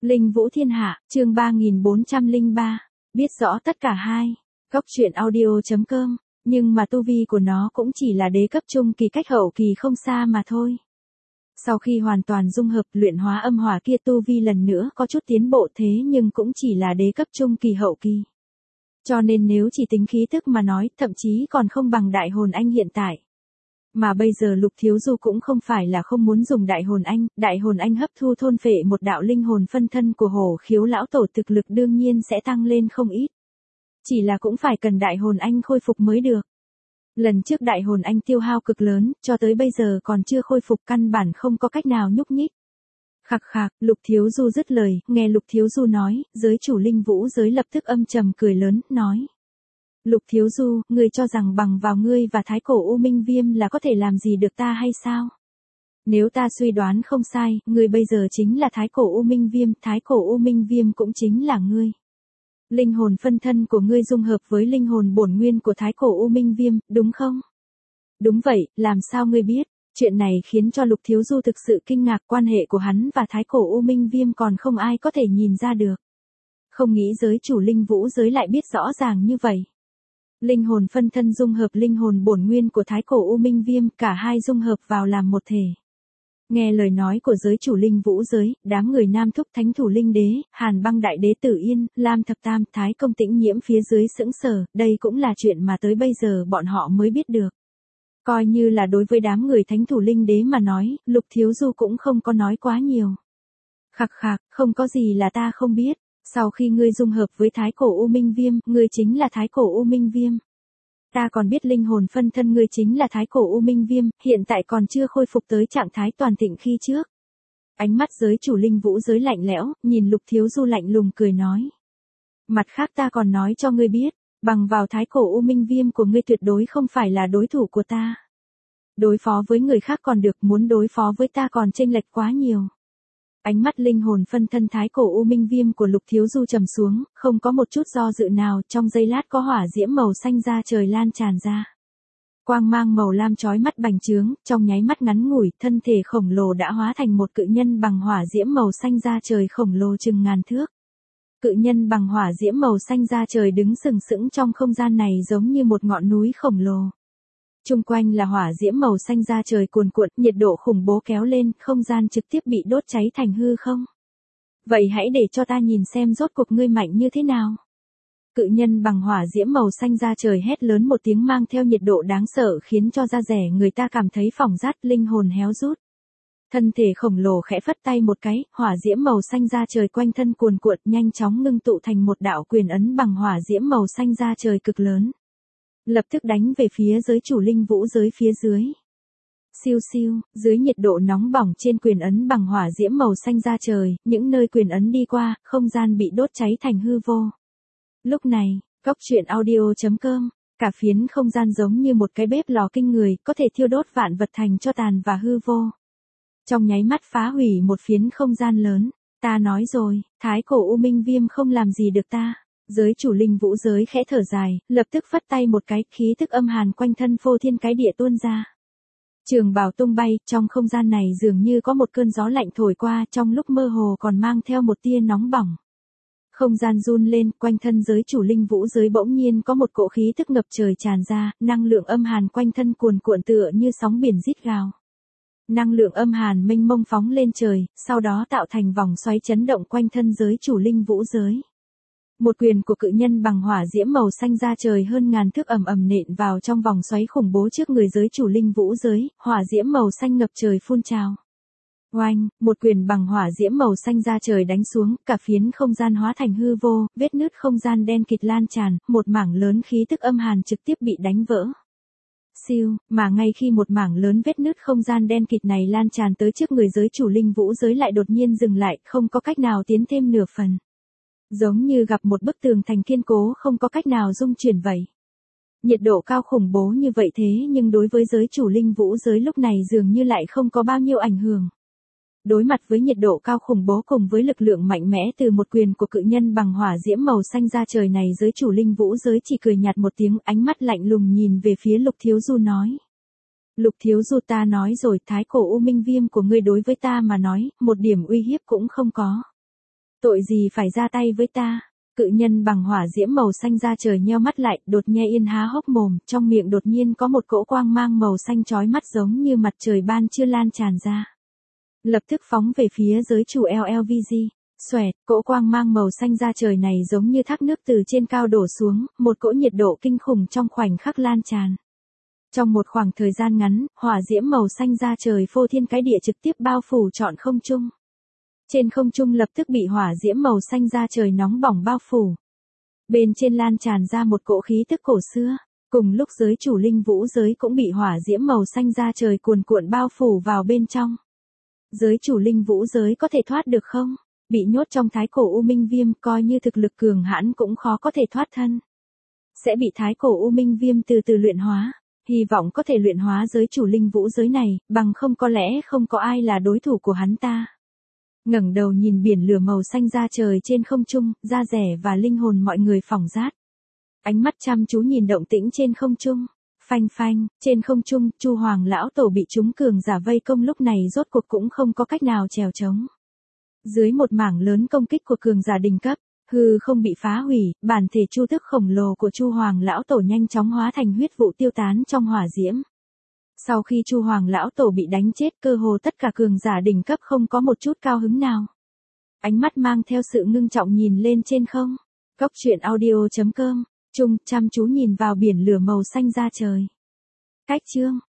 Linh Vũ Thiên Hạ, chương 3403. Biết rõ tất cả hai. Góc truyện audio.com. Nhưng mà tu vi của nó cũng chỉ là đế cấp trung kỳ, cách hậu kỳ không xa mà thôi. Sau khi hoàn toàn dung hợp luyện hóa âm hỏa kia, tu vi lần nữa có chút tiến bộ, thế nhưng cũng chỉ là đế cấp trung kỳ hậu kỳ. Cho nên nếu chỉ tính khí thức mà nói, thậm chí còn không bằng Đại Hồn Anh hiện tại. Mà bây giờ Lục Thiếu Du cũng không phải là không muốn dùng Đại Hồn Anh hấp thu thôn phệ một đạo linh hồn phân thân của Hổ Khiếu lão tổ, thực lực đương nhiên sẽ tăng lên không ít. Chỉ là cũng phải cần Đại Hồn Anh khôi phục mới được. Lần trước Đại Hồn Anh tiêu hao cực lớn, cho tới bây giờ còn chưa khôi phục, căn bản không có cách nào nhúc nhích. Khạc khạc, Lục Thiếu Du dứt lời, nghe Lục Thiếu Du nói, giới chủ Linh Vũ giới lập tức âm trầm cười lớn, nói. Lục Thiếu Du, ngươi cho rằng bằng vào ngươi và Thái Cổ U Minh Viêm là có thể làm gì được ta hay sao? Nếu ta suy đoán không sai, ngươi bây giờ chính là Thái Cổ U Minh Viêm, Thái Cổ U Minh Viêm cũng chính là ngươi. Linh hồn phân thân của ngươi dung hợp với linh hồn bổn nguyên của Thái Cổ U Minh Viêm, đúng không? Đúng vậy, làm sao ngươi biết? Chuyện này khiến cho Lục Thiếu Du thực sự kinh ngạc, quan hệ của hắn và Thái Cổ U Minh Viêm còn không ai có thể nhìn ra được. Không nghĩ giới chủ Linh Vũ giới lại biết rõ ràng như vậy. Linh hồn phân thân dung hợp linh hồn bổn nguyên của Thái Cổ U Minh Viêm, cả hai dung hợp vào làm một thể. Nghe lời nói của giới chủ Linh Vũ giới, đám người Nam Thúc Thánh Thủ Linh Đế, Hàn Băng Đại Đế Tử Yên, Lam Thập Tam, Thái Công Tĩnh Nhiễm phía dưới sững sờ, đây cũng là chuyện mà tới bây giờ bọn họ mới biết được. Coi như là đối với đám người Thánh Thủ Linh Đế mà nói, Lục Thiếu Du cũng không có nói quá nhiều. Khạc khạc, không có gì là ta không biết. Sau khi ngươi dung hợp với Thái Cổ U Minh Viêm, ngươi chính là Thái Cổ U Minh Viêm. Ta còn biết linh hồn phân thân ngươi chính là Thái Cổ U Minh Viêm, hiện tại còn chưa khôi phục tới trạng thái toàn thịnh khi trước. Ánh mắt giới chủ Linh Vũ giới lạnh lẽo, nhìn Lục Thiếu Du lạnh lùng cười nói. Mặt khác ta còn nói cho ngươi biết, bằng vào Thái Cổ U Minh Viêm của ngươi tuyệt đối không phải là đối thủ của ta. Đối phó với người khác còn được, muốn đối phó với ta còn chênh lệch quá nhiều. Ánh mắt linh hồn phân thân Thái Cổ U Minh Viêm của Lục Thiếu Du trầm xuống, không có một chút do dự nào, trong giây lát có hỏa diễm màu xanh ra trời lan tràn ra. Quang mang màu lam chói mắt bành trướng, trong nháy mắt ngắn ngủi, thân thể khổng lồ đã hóa thành một cự nhân bằng hỏa diễm màu xanh ra trời khổng lồ chừng ngàn thước. Cự nhân bằng hỏa diễm màu xanh ra trời đứng sừng sững trong không gian này giống như một ngọn núi khổng lồ. Chung quanh là hỏa diễm màu xanh ra trời cuồn cuộn, nhiệt độ khủng bố kéo lên, không gian trực tiếp bị đốt cháy thành hư không. Vậy hãy để cho ta nhìn xem rốt cuộc ngươi mạnh như thế nào. Cự nhân bằng hỏa diễm màu xanh ra trời hét lớn một tiếng, mang theo nhiệt độ đáng sợ khiến cho da rẻ người ta cảm thấy phỏng rát, linh hồn héo rút. Thân thể khổng lồ khẽ phất tay một cái, hỏa diễm màu xanh ra trời quanh thân cuồn cuộn nhanh chóng ngưng tụ thành một đạo quyền ấn bằng hỏa diễm màu xanh ra trời cực lớn. Lập tức đánh về phía giới chủ Linh Vũ giới phía dưới. Siêu siêu, dưới nhiệt độ nóng bỏng trên quyền ấn bằng hỏa diễm màu xanh ra trời, những nơi quyền ấn đi qua, không gian bị đốt cháy thành hư vô. Lúc này, góc truyện audio.com, cả phiến không gian giống như một cái bếp lò kinh người, có thể thiêu đốt vạn vật thành tro tàn và hư vô. Trong nháy mắt phá hủy một phiến không gian lớn. Ta nói rồi, Thái Cổ U Minh Viêm không làm gì được ta. Giới chủ Linh Vũ giới khẽ thở dài, lập tức phất tay một cái, khí tức âm hàn quanh thân phô thiên cái địa tuôn ra. Trường bào tung bay, trong không gian này dường như có một cơn gió lạnh thổi qua, trong lúc mơ hồ còn mang theo một tia nóng bỏng. Không gian run lên, quanh thân giới chủ Linh Vũ giới bỗng nhiên có một cỗ khí tức ngập trời tràn ra, năng lượng âm hàn quanh thân cuồn cuộn tựa như sóng biển rít gào. Năng lượng âm hàn mênh mông phóng lên trời, sau đó tạo thành vòng xoáy chấn động quanh thân giới chủ Linh Vũ giới. Một quyền của cự nhân bằng hỏa diễm màu xanh ra trời hơn ngàn thước ầm ầm nện vào trong vòng xoáy khủng bố trước người giới chủ Linh Vũ giới, hỏa diễm màu xanh ngập trời phun trào. Oanh, một quyền bằng hỏa diễm màu xanh ra trời đánh xuống, cả phiến không gian hóa thành hư vô, vết nứt không gian đen kịt lan tràn, một mảng lớn khí tức âm hàn trực tiếp bị đánh vỡ. Siêu, mà ngay khi một mảng lớn vết nứt không gian đen kịt này lan tràn tới trước người giới chủ Linh Vũ giới lại đột nhiên dừng lại, không có cách nào tiến thêm nửa phần. Giống như gặp một bức tường thành kiên cố không có cách nào dung chuyển vậy. Nhiệt độ cao khủng bố như vậy thế nhưng đối với giới chủ Linh Vũ giới lúc này dường như lại không có bao nhiêu ảnh hưởng. Đối mặt với nhiệt độ cao khủng bố cùng với lực lượng mạnh mẽ từ một quyền của cự nhân bằng hỏa diễm màu xanh ra trời này, giới chủ Linh Vũ giới chỉ cười nhạt một tiếng, ánh mắt lạnh lùng nhìn về phía Lục Thiếu Du nói. Lục Thiếu Du, ta nói rồi, Thái Cổ U Minh Viêm của ngươi đối với ta mà nói, một điểm uy hiếp cũng không có. Tội gì phải ra tay với ta? Cự nhân bằng hỏa diễm màu xanh ra trời nheo mắt lại, đột nghe yên há hốc mồm, trong miệng đột nhiên có một cỗ quang mang màu xanh chói mắt giống như mặt trời ban trưa lan tràn ra. Lập tức phóng về phía giới chủ LLVG. Xoẹt, cỗ quang mang màu xanh ra trời này giống như thác nước từ trên cao đổ xuống, một cỗ nhiệt độ kinh khủng trong khoảnh khắc lan tràn. Trong một khoảng thời gian ngắn, hỏa diễm màu xanh ra trời phô thiên cái địa trực tiếp bao phủ trọn không trung. Trên không trung lập tức bị hỏa diễm màu xanh ra trời nóng bỏng bao phủ. Bên trên lan tràn ra một cỗ khí tức cổ xưa, cùng lúc giới chủ linh vũ giới cũng bị hỏa diễm màu xanh ra trời cuồn cuộn bao phủ vào bên trong. Giới chủ linh vũ giới có thể thoát được không? Bị nhốt trong thái cổ U Minh Viêm coi như thực lực cường hãn cũng khó có thể thoát thân. Sẽ bị thái cổ U Minh Viêm từ từ luyện hóa. Hy vọng có thể luyện hóa giới chủ linh vũ giới này, bằng không có lẽ không có ai là đối thủ của hắn ta. Ngẩng đầu nhìn biển lửa màu xanh ra trời trên không trung, da rẻ và linh hồn mọi người phỏng rát. Ánh mắt chăm chú nhìn động tĩnh trên không trung. Phanh phanh, trên không trung, Chu Hoàng lão tổ bị chúng cường giả vây công lúc này rốt cuộc cũng không có cách nào trèo trống. Dưới một mảng lớn công kích của cường giả đỉnh cấp, hư không bị phá hủy, bản thể chu thức khổng lồ của Chu Hoàng lão tổ nhanh chóng hóa thành huyết vụ tiêu tán trong hỏa diễm. Sau khi Chu Hoàng lão tổ bị đánh chết, cơ hồ tất cả cường giả đỉnh cấp không có một chút cao hứng nào. Ánh mắt mang theo sự ngưng trọng nhìn lên trên không. Cốc truyện audio.com, chăm chú nhìn vào biển lửa màu xanh ra trời. Cách chương